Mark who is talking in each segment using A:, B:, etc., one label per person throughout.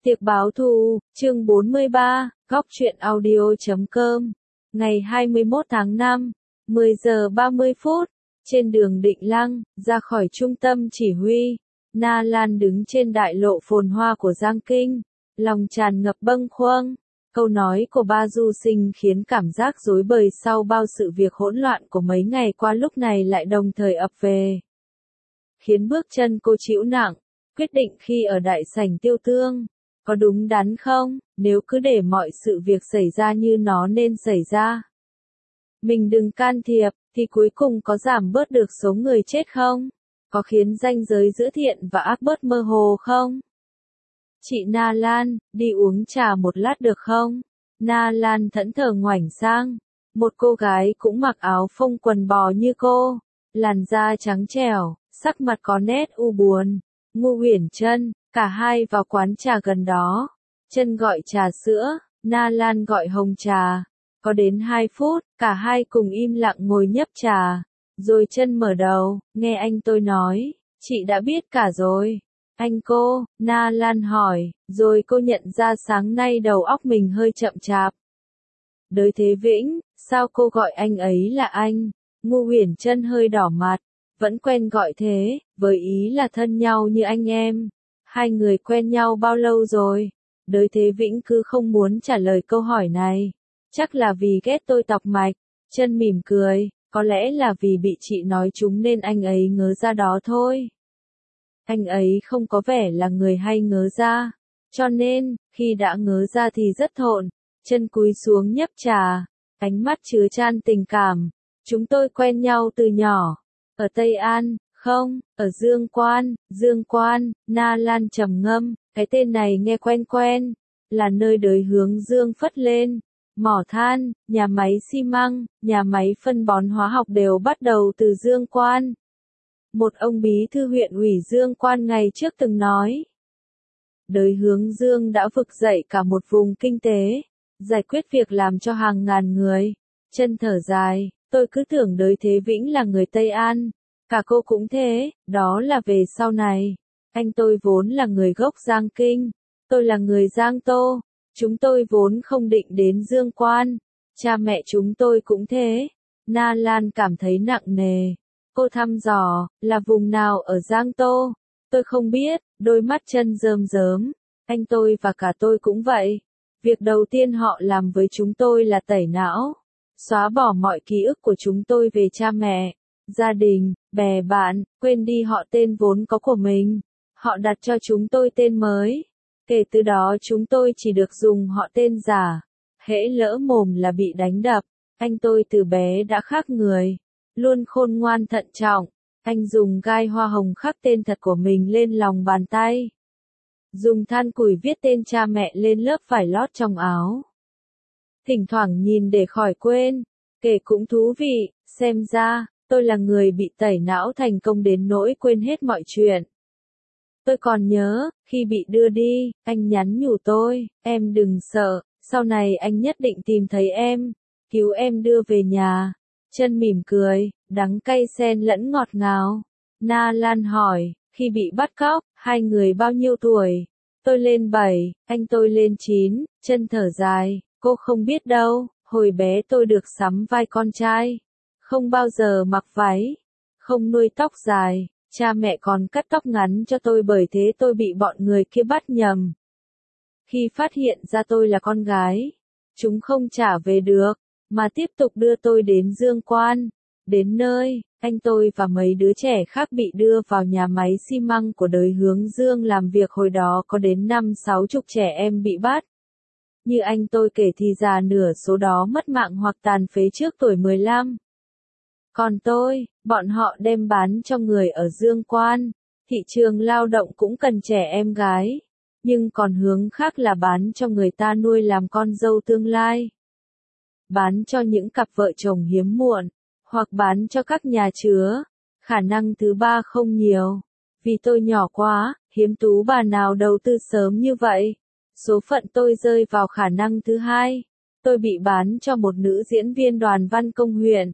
A: Tiệc báo thù, chương 43, góc truyện audio.com. Ngày 21 tháng 5, 10 giờ 30 phút, trên đường Định Lăng, ra khỏi trung tâm chỉ huy, Na Lan đứng trên đại lộ phồn hoa của Giang Kinh, lòng tràn ngập bâng khuâng. Câu nói của Ba Du Sinh khiến cảm giác rối bời sau bao sự việc hỗn loạn của mấy ngày qua lúc này lại đồng thời ập về. Khiến bước chân cô chịu nặng, quyết định khi ở đại sảnh Tiêu Tương. Có đúng đắn không, nếu cứ để mọi sự việc xảy ra như nó nên xảy ra? Mình đừng can thiệp, thì cuối cùng có giảm bớt được số người chết không? Có khiến ranh giới giữa thiện và ác bớt mơ hồ không? Chị Na Lan, đi uống trà một lát được không? Na Lan thẫn thờ ngoảnh sang. Một cô gái cũng mặc áo phông quần bò như cô. Làn da trắng trẻo, sắc mặt có nét u buồn. Ngô Uyển Chân, cả hai vào quán trà gần đó. Chân gọi trà sữa, Na Lan gọi hồng trà. Có đến 2 phút, cả hai cùng im lặng ngồi nhấp trà. Rồi Chân mở đầu, nghe anh tôi nói, chị đã biết cả rồi. Anh cô, Na Lan hỏi, rồi cô nhận ra sáng nay đầu óc mình hơi chậm chạp. Đới Thế Vĩnh, sao cô gọi anh ấy là anh? Ngô Uyển Chân hơi đỏ mặt, vẫn quen gọi thế, với ý là thân nhau như anh em. Hai người quen nhau bao lâu rồi? Đới Thế Vĩnh cứ không muốn trả lời câu hỏi này. Chắc là vì ghét tôi tọc mạch. Chân mỉm cười, có lẽ là vì bị chị nói trúng nên anh ấy ngớ ra đó thôi. Anh ấy không có vẻ là người hay ngớ ra. Cho nên, khi đã ngớ ra thì rất thộn. Chân cúi xuống nhấp trà, ánh mắt chứa chan tình cảm. Chúng tôi quen nhau từ nhỏ. Ở Tây An, không, ở Dương Quan, Na Lan trầm ngâm, cái tên này nghe quen quen, là nơi đới hướng dương phất lên. Mỏ than, nhà máy xi măng, nhà máy phân bón hóa học đều bắt đầu từ Dương Quan. Một ông bí thư huyện ủy Dương Quan ngày trước từng nói. Đới hướng dương đã vực dậy cả một vùng kinh tế, giải quyết việc làm cho hàng ngàn người. Chân thở dài, tôi cứ tưởng Đới Thế Vĩnh là người Tây An. Cả cô cũng thế, đó là về sau này. Anh tôi vốn là người gốc Giang Kinh, tôi là người Giang Tô. Chúng tôi vốn không định đến Dương Quan. Cha mẹ chúng tôi cũng thế. Na Lan cảm thấy nặng nề. Cô thăm dò, là vùng nào ở Giang Tô? Tôi không biết, đôi mắt Chân rơm rớm. Anh tôi và cả tôi cũng vậy. Việc đầu tiên họ làm với chúng tôi là tẩy não. Xóa bỏ mọi ký ức của chúng tôi về cha mẹ, gia đình, bè bạn, quên đi họ tên vốn có của mình. Họ đặt cho chúng tôi tên mới. Kể từ đó chúng tôi chỉ được dùng họ tên giả. Hễ lỡ mồm là bị đánh đập. Anh tôi từ bé đã khác người. Luôn khôn ngoan thận trọng. Anh dùng gai hoa hồng khắc tên thật của mình lên lòng bàn tay. Dùng than củi viết tên cha mẹ lên lớp vải lót trong áo. Thỉnh thoảng nhìn để khỏi quên. Kể cũng thú vị, xem ra, tôi là người bị tẩy não thành công đến nỗi quên hết mọi chuyện. Tôi còn nhớ, khi bị đưa đi, anh nhắn nhủ tôi, em đừng sợ, sau này anh nhất định tìm thấy em, cứu em đưa về nhà. Chân mỉm cười, đắng cay xen lẫn ngọt ngào. Na Lan hỏi, khi bị bắt cóc, hai người bao nhiêu tuổi? Tôi lên 7, anh tôi lên 9, Chân thở dài, cô không biết đâu, hồi bé tôi được sắm vai con trai. Không bao giờ mặc váy, không nuôi tóc dài. Cha mẹ còn cắt tóc ngắn cho tôi bởi thế tôi bị bọn người kia bắt nhầm. Khi phát hiện ra tôi là con gái, chúng không trả về được, mà tiếp tục đưa tôi đến Dương Quan. Đến nơi, anh tôi và mấy đứa trẻ khác bị đưa vào nhà máy xi măng của Đới Hướng Dương làm việc. Hồi đó có đến 50-60 trẻ em bị bắt. Như anh tôi kể thì già nửa số đó mất mạng hoặc tàn phế trước tuổi 15. Còn tôi, bọn họ đem bán cho người ở Dương Quan. Thị trường lao động cũng cần trẻ em gái. Nhưng còn hướng khác là bán cho người ta nuôi làm con dâu tương lai. Bán cho những cặp vợ chồng hiếm muộn. Hoặc bán cho các nhà chứa. Khả năng thứ ba không nhiều. Vì tôi nhỏ quá, hiếm tú bà nào đầu tư sớm như vậy. Số phận tôi rơi vào khả năng thứ hai. Tôi bị bán cho một nữ diễn viên Đoàn Văn Công huyện.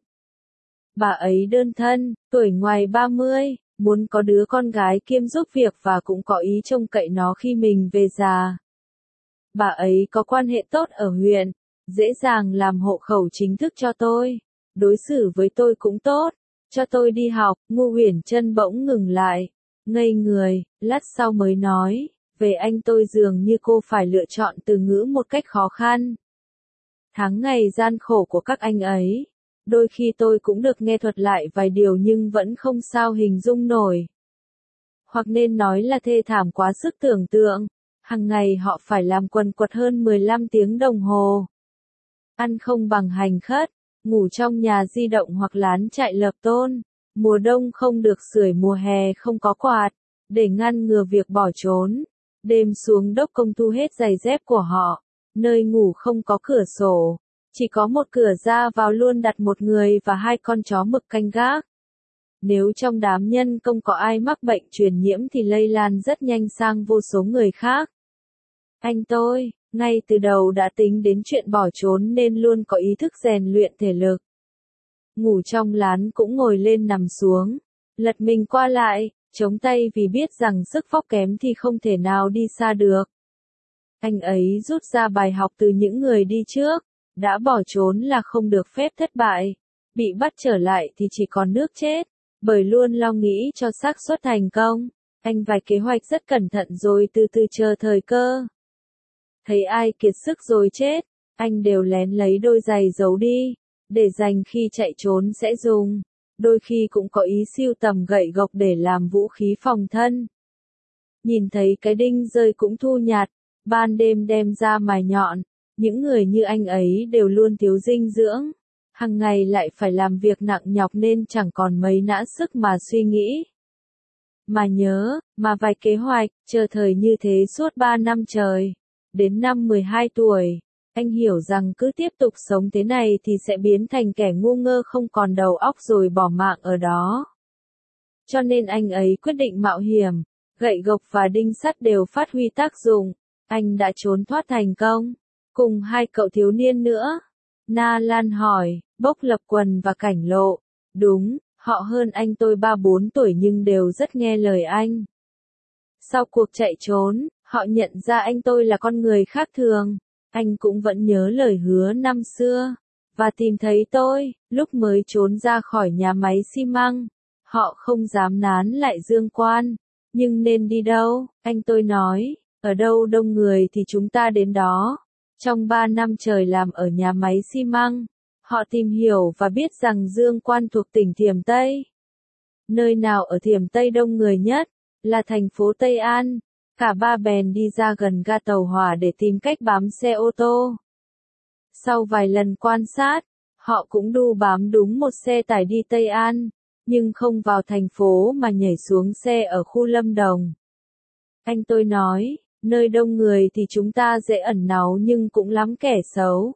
A: Bà ấy đơn thân, tuổi ngoài 30, muốn có đứa con gái kiêm giúp việc và cũng có ý trông cậy nó khi mình về già. Bà ấy có quan hệ tốt ở huyện, dễ dàng làm hộ khẩu chính thức cho tôi. Đối xử với tôi cũng tốt, cho tôi đi học. Ngô Huyền Trân bỗng ngừng lại, ngây người, lát sau mới nói, về anh tôi dường như cô phải lựa chọn từ ngữ một cách khó khăn. Tháng ngày gian khổ của các anh ấy, đôi khi tôi cũng được nghe thuật lại vài điều nhưng vẫn không sao hình dung nổi. Hoặc nên nói là thê thảm quá sức tưởng tượng, hàng ngày họ phải làm quần quật hơn 15 tiếng đồng hồ. Ăn không bằng hành khất, ngủ trong nhà di động hoặc lán trại lợp tôn, mùa đông không được sưởi, mùa hè không có quạt, để ngăn ngừa việc bỏ trốn. Đêm xuống đốc công thu hết giày dép của họ, nơi ngủ không có cửa sổ, chỉ có một cửa ra vào, luôn đặt một người và 2 con chó mực canh gác. Nếu trong đám nhân công có ai mắc bệnh truyền nhiễm thì lây lan rất nhanh sang vô số người khác. Anh tôi, ngay từ đầu đã tính đến chuyện bỏ trốn nên luôn có ý thức rèn luyện thể lực. Ngủ trong lán cũng ngồi lên nằm xuống, lật mình qua lại, chống tay vì biết rằng sức vóc kém thì không thể nào đi xa được. Anh ấy rút ra bài học từ những người đi trước, đã bỏ trốn là không được phép thất bại, bị bắt trở lại thì chỉ còn nước chết, bởi luôn lo nghĩ cho xác suất thành công. Anh vạch kế hoạch rất cẩn thận rồi từ từ chờ thời cơ. Thấy ai kiệt sức rồi chết, anh đều lén lấy đôi giày giấu đi, để dành khi chạy trốn sẽ dùng. Đôi khi cũng có ý sưu tầm gậy gộc để làm vũ khí phòng thân. Nhìn thấy cái đinh rơi cũng thu nhặt, ban đêm đem ra mài nhọn. Những người như anh ấy đều luôn thiếu dinh dưỡng, hàng ngày lại phải làm việc nặng nhọc nên chẳng còn mấy nã sức mà suy nghĩ. Mà nhớ, mà vài kế hoạch, chờ thời như thế suốt 3 năm trời. Đến năm 12 tuổi, anh hiểu rằng cứ tiếp tục sống thế này thì sẽ biến thành kẻ ngu ngơ không còn đầu óc rồi bỏ mạng ở đó. Cho nên anh ấy quyết định mạo hiểm, gậy gộc và đinh sắt đều phát huy tác dụng. Anh đã trốn thoát thành công, cùng 2 cậu thiếu niên nữa. Na Lan hỏi, Bốc Lập Quần và Cảnh Lộ. Đúng, họ hơn anh tôi 3-4 tuổi nhưng đều rất nghe lời anh. Sau cuộc chạy trốn, họ nhận ra anh tôi là con người khác thường. Anh cũng vẫn nhớ lời hứa năm xưa, và tìm thấy tôi, lúc mới trốn ra khỏi nhà máy xi măng. Họ không dám nán lại Dương Quan. Nhưng nên đi đâu? Anh tôi nói, ở đâu đông người thì chúng ta đến đó. Trong 3 năm trời làm ở nhà máy xi măng, họ tìm hiểu và biết rằng Dương Quan thuộc tỉnh Thiểm Tây. Nơi nào ở Thiểm Tây đông người nhất? Là thành phố Tây An. Cả ba bèn đi ra gần ga tàu hỏa để tìm cách bám xe ô tô. Sau vài lần quan sát, họ cũng đu bám đúng một xe tải đi Tây An, nhưng không vào thành phố mà nhảy xuống xe ở khu Lâm Đồng. Anh tôi nói, nơi đông người thì chúng ta dễ ẩn náu nhưng cũng lắm kẻ xấu.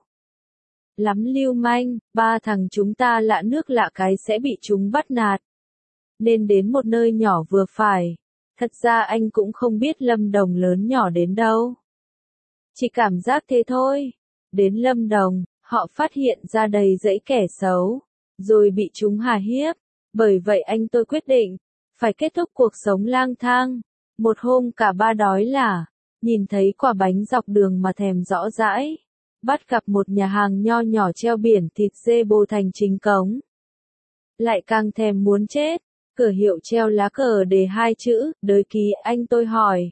A: Lắm lưu manh, 3 thằng chúng ta lạ nước lạ cái sẽ bị chúng bắt nạt. Nên đến một nơi nhỏ vừa phải. Thật ra anh cũng không biết Lâm Đồng lớn nhỏ đến đâu. Chỉ cảm giác thế thôi. Đến Lâm Đồng, họ phát hiện ra đầy dãy kẻ xấu, rồi bị chúng hà hiếp. Bởi vậy anh tôi quyết định, phải kết thúc cuộc sống lang thang. Một hôm cả ba đói lả, nhìn thấy quả bánh dọc đường mà thèm rõ rãi. Bắt gặp một nhà hàng nho nhỏ treo biển thịt dê bồ thành chính cống. Lại càng thèm muốn chết. Cửa hiệu treo lá cờ đề 2 chữ, Đới Ký. Anh tôi hỏi.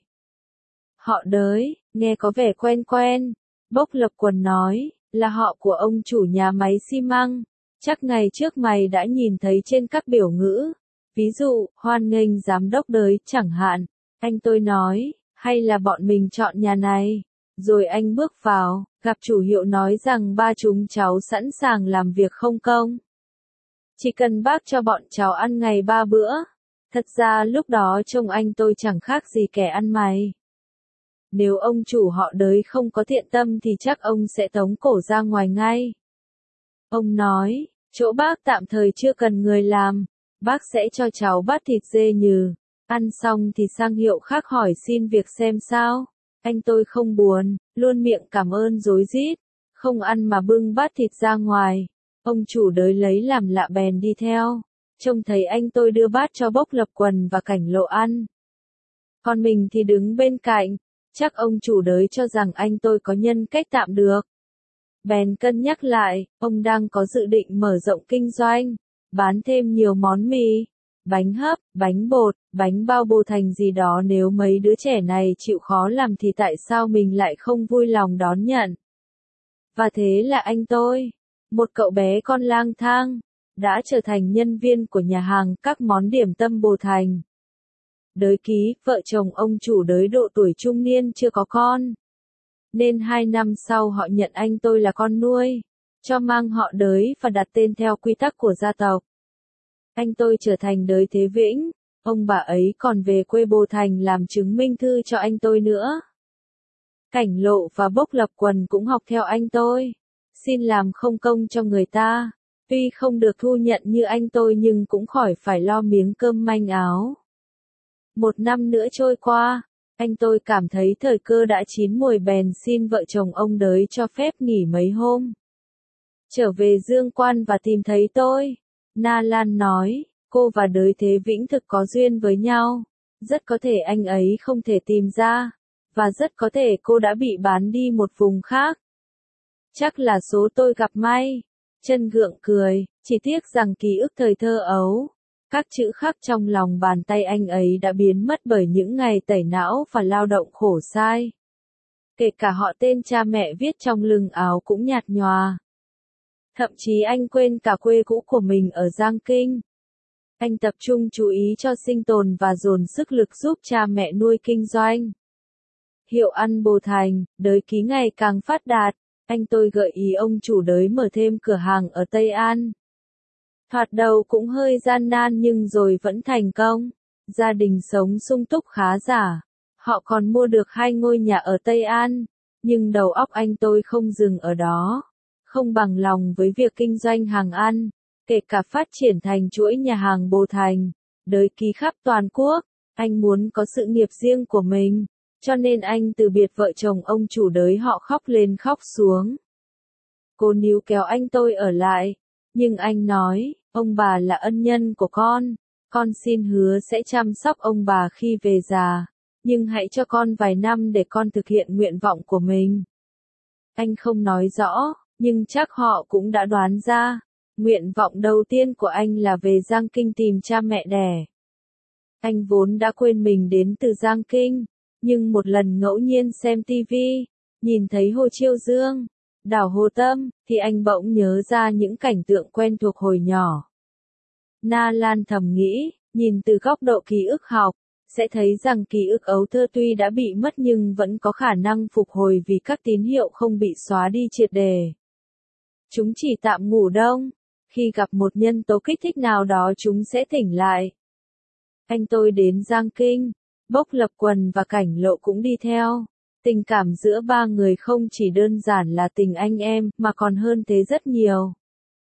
A: Họ Đới, nghe có vẻ quen quen. Bốc Lập Quần nói, là họ của ông chủ nhà máy xi măng. Chắc ngày trước mày đã nhìn thấy trên các biểu ngữ. Ví dụ, hoan nghênh giám đốc Đới chẳng hạn. Anh tôi nói, hay là bọn mình chọn nhà này. Rồi anh bước vào, gặp chủ hiệu nói rằng ba chúng cháu sẵn sàng làm việc không công. Chỉ cần bác cho bọn cháu ăn ngày 3 bữa. Thật ra lúc đó trông anh tôi chẳng khác gì kẻ ăn mày. Nếu ông chủ họ Đới không có thiện tâm thì chắc ông sẽ tống cổ ra ngoài ngay. Ông nói, chỗ bác tạm thời chưa cần người làm. Bác sẽ cho cháu bát thịt dê nhừ. Ăn xong thì sang hiệu khác hỏi xin việc xem sao. Anh tôi không buồn, luôn miệng cảm ơn rối rít. Không ăn mà bưng bát thịt ra ngoài. Ông chủ Đới lấy làm lạ bèn đi theo. Trông thấy anh tôi đưa bát cho Bốc Lập Quần và Cảnh Lộ ăn. Còn mình thì đứng bên cạnh, Chắc ông chủ đới cho rằng anh tôi có nhân cách tạm được. Bèn cân nhắc lại, ông đang có dự định mở rộng kinh doanh, bán thêm nhiều món mì, bánh hấp, bánh bột, bánh bao bồ thành gì đó, nếu mấy đứa trẻ này chịu khó làm thì tại sao mình lại không vui lòng đón nhận. Và thế là anh tôi, một cậu bé con lang thang, đã trở thành nhân viên của nhà hàng các món điểm tâm bồ thành. Đới ký, vợ chồng ông chủ đới độ tuổi trung niên chưa có con. Nên 2 năm sau họ nhận anh tôi là con nuôi, cho mang họ đới và đặt tên theo quy tắc của gia tộc. Anh tôi trở thành đới Thế Vĩnh, ông bà ấy còn về quê Bồ Thành làm chứng minh thư cho anh tôi nữa. Cảnh Lộ và Bốc Lập Quần cũng học theo anh tôi, xin làm không công cho người ta, tuy không được thu nhận như anh tôi nhưng cũng khỏi phải lo miếng cơm manh áo. 1 năm nữa trôi qua, anh tôi cảm thấy thời cơ đã chín muồi bèn xin vợ chồng ông đới cho phép nghỉ mấy hôm. Trở về Dương Quan và tìm thấy tôi. Na Lan nói, cô và đới Thế Vĩnh thực có duyên với nhau. Rất có thể anh ấy không thể tìm ra. Và rất có thể cô đã bị bán đi một vùng khác. Chắc là số tôi gặp may. Chân gượng cười, chỉ tiếc rằng ký ức thời thơ ấu. Các chữ khắc trong lòng bàn tay anh ấy đã biến mất bởi những ngày tẩy não và lao động khổ sai. Kể cả họ tên cha mẹ viết trong lưng áo cũng nhạt nhòa. Thậm chí anh quên cả quê cũ của mình ở Giang Kinh. Anh tập trung chú ý cho sinh tồn và dồn sức lực giúp cha mẹ nuôi kinh doanh. Hiệu ăn Bồ Thành, đới ký ngày càng phát đạt, anh tôi gợi ý ông chủ đới mở thêm cửa hàng ở Tây An. Thoạt đầu cũng hơi gian nan nhưng rồi vẫn thành công. Gia đình sống sung túc khá giả. Họ còn mua được 2 ngôi nhà ở Tây An. Nhưng đầu óc anh tôi không dừng ở đó. Không bằng lòng với việc kinh doanh hàng ăn, kể cả phát triển thành chuỗi nhà hàng Bồ Thành, đới ký khắp toàn quốc. Anh muốn có sự nghiệp riêng của mình, cho nên anh từ biệt vợ chồng ông chủ đới, họ khóc lên khóc xuống. Cô níu kéo anh tôi ở lại, nhưng anh nói, ông bà là ân nhân của con xin hứa sẽ chăm sóc ông bà khi về già, nhưng hãy cho con vài năm để con thực hiện nguyện vọng của mình. Anh không nói rõ, nhưng chắc họ cũng đã đoán ra, nguyện vọng đầu tiên của anh là về Giang Kinh tìm cha mẹ đẻ. Anh vốn đã quên mình đến từ Giang Kinh, nhưng một lần ngẫu nhiên xem TV, nhìn thấy Hồ Chiêu Dương, đảo Hồ Tâm, thì anh bỗng nhớ ra những cảnh tượng quen thuộc hồi nhỏ. Na Lan thầm nghĩ, nhìn từ góc độ ký ức học, sẽ thấy rằng ký ức ấu thơ tuy đã bị mất nhưng vẫn có khả năng phục hồi vì các tín hiệu không bị xóa đi triệt để. Chúng chỉ tạm ngủ đông, khi gặp một nhân tố kích thích nào đó chúng sẽ tỉnh lại. Anh tôi đến Giang Kinh, Bốc Lập Quần và Cảnh Lộ cũng đi theo. Tình cảm giữa ba người không chỉ đơn giản là tình anh em, mà còn hơn thế rất nhiều.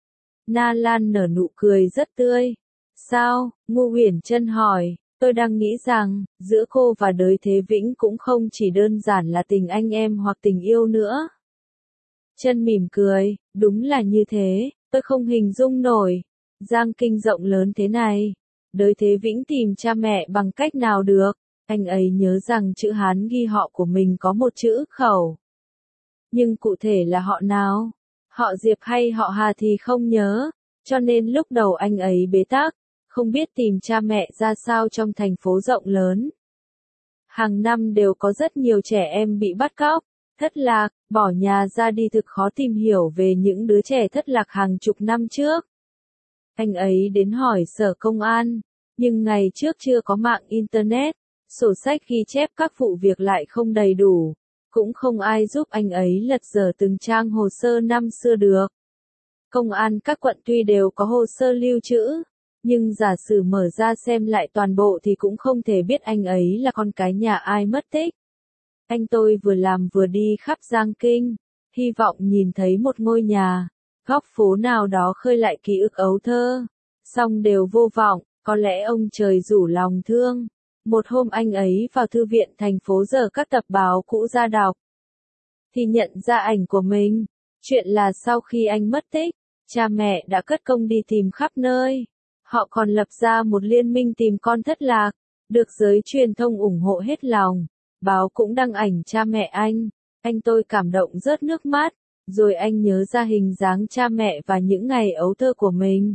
A: Na Lan nở nụ cười rất tươi. Sao? Ngô Uyển Chân hỏi. Tôi đang nghĩ rằng, giữa cô và đới Thế Vĩnh cũng không chỉ đơn giản là tình anh em hoặc tình yêu nữa. Chân mỉm cười, đúng là như thế, tôi không hình dung nổi. Giang Kinh rộng lớn thế này, đới Thế Vĩnh tìm cha mẹ bằng cách nào được? Anh ấy nhớ rằng chữ Hán ghi họ của mình có một chữ khẩu. Nhưng cụ thể là họ nào? Họ Diệp hay họ Hà thì không nhớ, cho nên lúc đầu anh ấy bế tắc, không biết tìm cha mẹ ra sao trong thành phố rộng lớn. Hàng năm đều có rất nhiều trẻ em bị bắt cóc, thất lạc, bỏ nhà ra đi, thực khó tìm hiểu về những đứa trẻ thất lạc hàng chục năm trước. Anh ấy đến hỏi sở công an, nhưng ngày trước chưa có mạng Internet, sổ sách ghi chép các vụ việc lại không đầy đủ, cũng không ai giúp anh ấy lật dở từng trang hồ sơ năm xưa được. Công an các quận tuy đều có hồ sơ lưu trữ, nhưng giả sử mở ra xem lại toàn bộ thì cũng không thể biết anh ấy là con cái nhà ai mất tích. Anh tôi vừa làm vừa đi khắp Giang Kinh, hy vọng nhìn thấy một ngôi nhà, góc phố nào đó khơi lại ký ức ấu thơ. Song đều vô vọng, có lẽ ông trời rủ lòng thương. Một hôm anh ấy vào thư viện thành phố dở các tập báo cũ ra đọc, thì nhận ra ảnh của mình. Chuyện là sau khi anh mất tích, cha mẹ đã cất công đi tìm khắp nơi. Họ còn lập ra một liên minh tìm con thất lạc, được giới truyền thông ủng hộ hết lòng. Báo cũng đăng ảnh cha mẹ anh tôi cảm động rớt nước mắt, rồi anh nhớ ra hình dáng cha mẹ và những ngày ấu thơ của mình.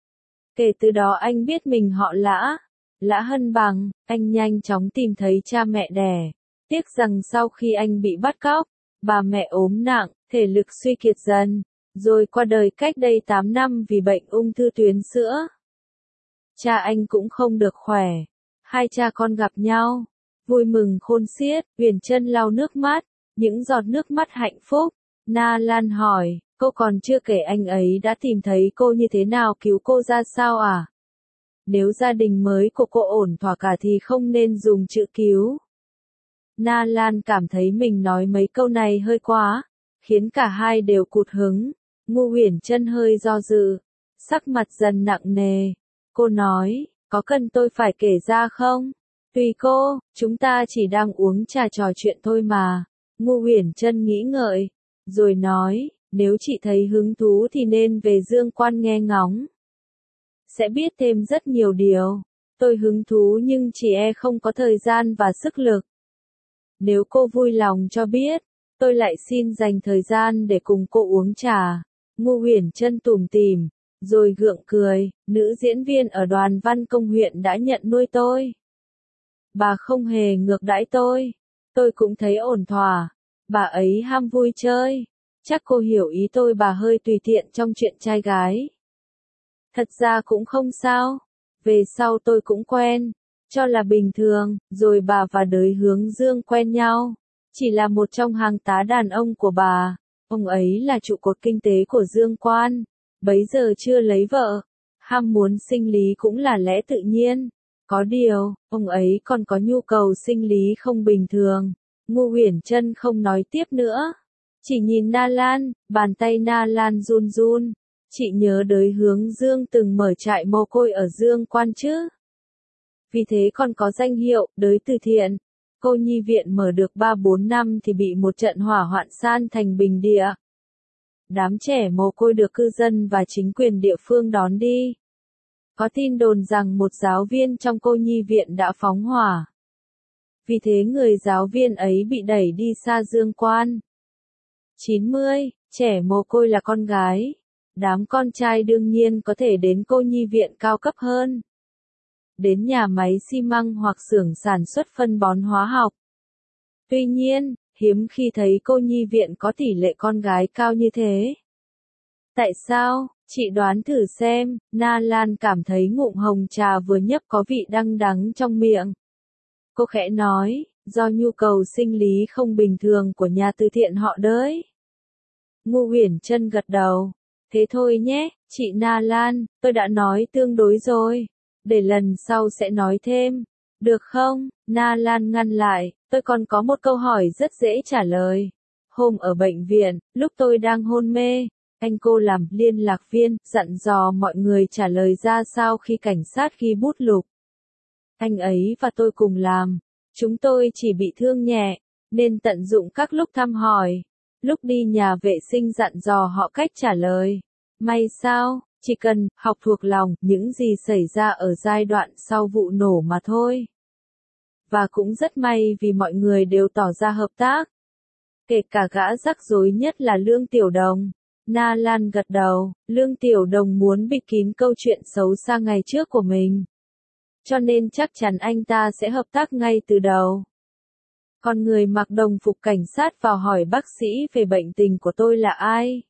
A: Kể từ đó anh biết mình họ Lã, Lã Hân Bằng, anh nhanh chóng tìm thấy cha mẹ đẻ. Tiếc rằng sau khi anh bị bắt cóc, bà mẹ ốm nặng, thể lực suy kiệt dần, rồi qua đời cách đây 8 năm vì bệnh ung thư tuyến sữa. Cha anh cũng không được khỏe. Hai cha con gặp nhau, vui mừng khôn xiết, Huyền Trân lau nước mắt, những giọt nước mắt hạnh phúc. Na Lan hỏi, cô còn chưa kể anh ấy đã tìm thấy cô như thế nào, cứu cô ra sao à? Nếu gia đình mới của cô ổn thỏa cả thì không nên dùng chữ cứu. Na Lan cảm thấy mình nói mấy câu này hơi quá, khiến cả hai đều cụt hứng. Ngô Huyền Trân hơi do dự, sắc mặt dần nặng nề. Cô nói, có cần tôi phải kể ra không? Tùy cô, chúng ta chỉ đang uống trà trò chuyện thôi mà. Ngô Huyền Trân nghĩ ngợi, rồi nói, nếu chị thấy hứng thú thì nên về Dương Quan nghe ngóng. Sẽ biết thêm rất nhiều điều. Tôi hứng thú nhưng chỉ không có thời gian và sức lực. Nếu cô vui lòng cho biết, tôi lại xin dành thời gian để cùng cô uống trà. Ngô Huyền Trân tủm tỉm, rồi gượng cười, nữ diễn viên ở đoàn văn công huyện đã nhận nuôi tôi. Bà không hề ngược đãi tôi cũng thấy ổn thỏa. Bà ấy ham vui chơi. Chắc cô hiểu ý tôi, bà hơi tùy tiện trong chuyện trai gái. Thật ra cũng không sao. Về sau tôi cũng quen, cho là bình thường, rồi bà và Đới Hướng Dương quen nhau. Chỉ là một trong hàng tá đàn ông của bà. Ông ấy là trụ cột kinh tế của Dương Quan. Bấy giờ chưa lấy vợ. Ham muốn sinh lý cũng là lẽ tự nhiên. Có điều, ông ấy còn có nhu cầu sinh lý không bình thường. Ngô Huyền Trân không nói tiếp nữa. Chỉ nhìn Na Lan, bàn tay Na Lan run run. Chị nhớ Đới Hướng Dương từng mở trại mồ côi ở Dương Quan chứ? Vì thế còn có danh hiệu, Đới Từ Thiện. Cô nhi viện mở được 3-4 năm thì bị một trận hỏa hoạn san thành bình địa. Đám trẻ mồ côi được cư dân và chính quyền địa phương đón đi. Có tin đồn rằng một giáo viên trong cô nhi viện đã phóng hỏa. Vì thế người giáo viên ấy bị đẩy đi xa Dương Quan. 90, trẻ mồ côi là con gái. Đám con trai đương nhiên có thể đến cô nhi viện cao cấp hơn. Đến nhà máy xi măng hoặc xưởng sản xuất phân bón hóa học. Tuy nhiên, hiếm khi thấy cô nhi viện có tỷ lệ con gái cao như thế. Tại sao? Chị đoán thử xem. Na Lan cảm thấy ngụm hồng trà vừa nhấp có vị đắng đắng trong miệng. Cô khẽ nói, do nhu cầu sinh lý không bình thường của nhà từ thiện họ đấy. Ngô Huyền Trân gật đầu. Thế thôi nhé, chị Na Lan, tôi đã nói tương đối rồi. Để lần sau sẽ nói thêm. Được không? Na Lan ngăn lại, tôi còn có một câu hỏi rất dễ trả lời. Hôm ở bệnh viện, lúc tôi đang hôn mê, anh cô làm liên lạc viên, dặn dò mọi người trả lời ra sao khi cảnh sát ghi bút lục. Anh ấy và tôi cùng làm. Chúng tôi chỉ bị thương nhẹ, nên tận dụng các lúc thăm hỏi. Lúc đi nhà vệ sinh dặn dò họ cách trả lời. May sao, chỉ cần học thuộc lòng những gì xảy ra ở giai đoạn sau vụ nổ mà thôi. Và cũng rất may vì mọi người đều tỏ ra hợp tác. Kể cả gã rắc rối nhất là Lương Tiểu Đồng. Na Lan gật đầu, Lương Tiểu Đồng muốn bịt kín câu chuyện xấu xa ngày trước của mình. Cho nên chắc chắn anh ta sẽ hợp tác ngay từ đầu. Còn người mặc đồng phục cảnh sát vào hỏi bác sĩ về bệnh tình của tôi là ai?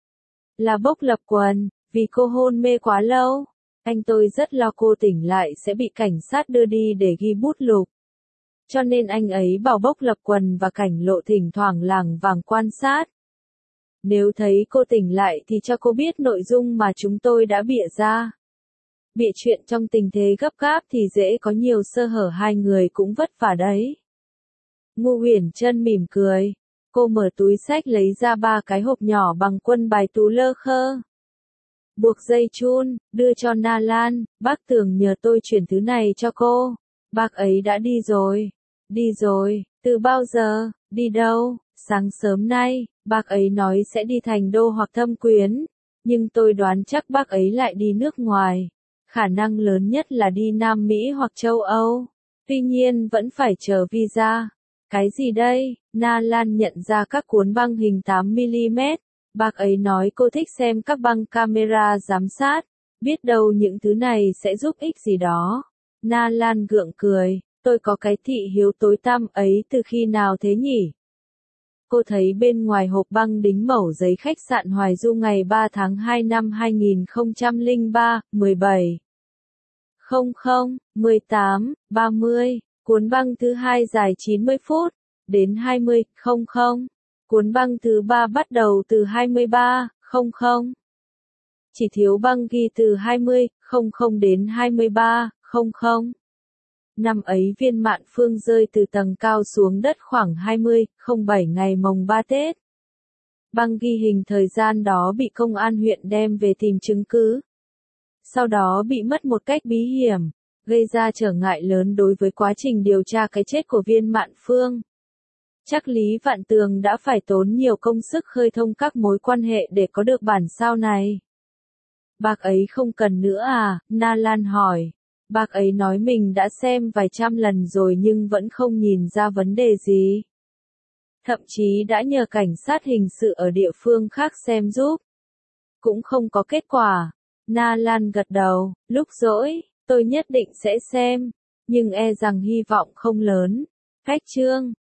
A: Là Bốc Lập Quần, vì cô hôn mê quá lâu. Anh tôi rất lo cô tỉnh lại sẽ bị cảnh sát đưa đi để ghi bút lục. Cho nên anh ấy bảo Bốc Lập Quần và Cảnh Lộ thỉnh thoảng lảng vảng quan sát. Nếu thấy cô tỉnh lại thì cho cô biết nội dung mà chúng tôi đã bịa ra. Bịa chuyện trong tình thế gấp gáp thì dễ có nhiều sơ hở, hai người cũng vất vả đấy. Ngô Huyền Trân mỉm cười. Cô mở túi xách lấy ra 3 cái hộp nhỏ bằng quân bài tú lơ khơ. Buộc dây chun, đưa cho Na Lan, bác Tường nhờ tôi chuyển thứ này cho cô. Bác ấy đã đi rồi. Đi rồi, từ bao giờ, đi đâu? Sáng sớm nay, bác ấy nói sẽ đi Thành Đô hoặc Thâm Quyến. Nhưng tôi đoán chắc bác ấy lại đi nước ngoài. Khả năng lớn nhất là đi Nam Mỹ hoặc châu Âu. Tuy nhiên vẫn phải chờ visa. Cái gì đây? Na Lan nhận ra các cuốn băng hình 8mm. Bác ấy nói cô thích xem các băng camera giám sát. Biết đâu những thứ này sẽ giúp ích gì đó. Na Lan gượng cười. Tôi có cái thị hiếu tối tăm ấy từ khi nào thế nhỉ? Cô thấy bên ngoài hộp băng đính mẩu giấy khách sạn Hoài Du ngày 3 tháng 2 năm 2003, 17. 00, 18, 30. Cuốn băng thứ hai dài 90 phút, đến 20, 00. Cuốn băng thứ ba bắt đầu từ 23, 00. Chỉ thiếu băng ghi từ 20, 00 đến 23, 00. Năm ấy Viên Mạn Phương rơi từ tầng cao xuống đất khoảng 20, 07 ngày mồng 3 Tết. Băng ghi hình thời gian đó bị công an huyện đem về tìm chứng cứ. Sau đó bị mất một cách bí hiểm, gây ra trở ngại lớn đối với quá trình điều tra cái chết của Viên Mạn Phương. Chắc Lý Vạn Tường đã phải tốn nhiều công sức khơi thông các mối quan hệ để có được bản sao này. Bác ấy không cần nữa à? Na Lan hỏi. Bác ấy nói mình đã xem vài trăm lần rồi nhưng vẫn không nhìn ra vấn đề gì. Thậm chí đã nhờ cảnh sát hình sự ở địa phương khác xem giúp. Cũng không có kết quả. Na Lan gật đầu, lúc rỗi, tôi nhất định sẽ xem. Nhưng e rằng hy vọng không lớn. Khách chương.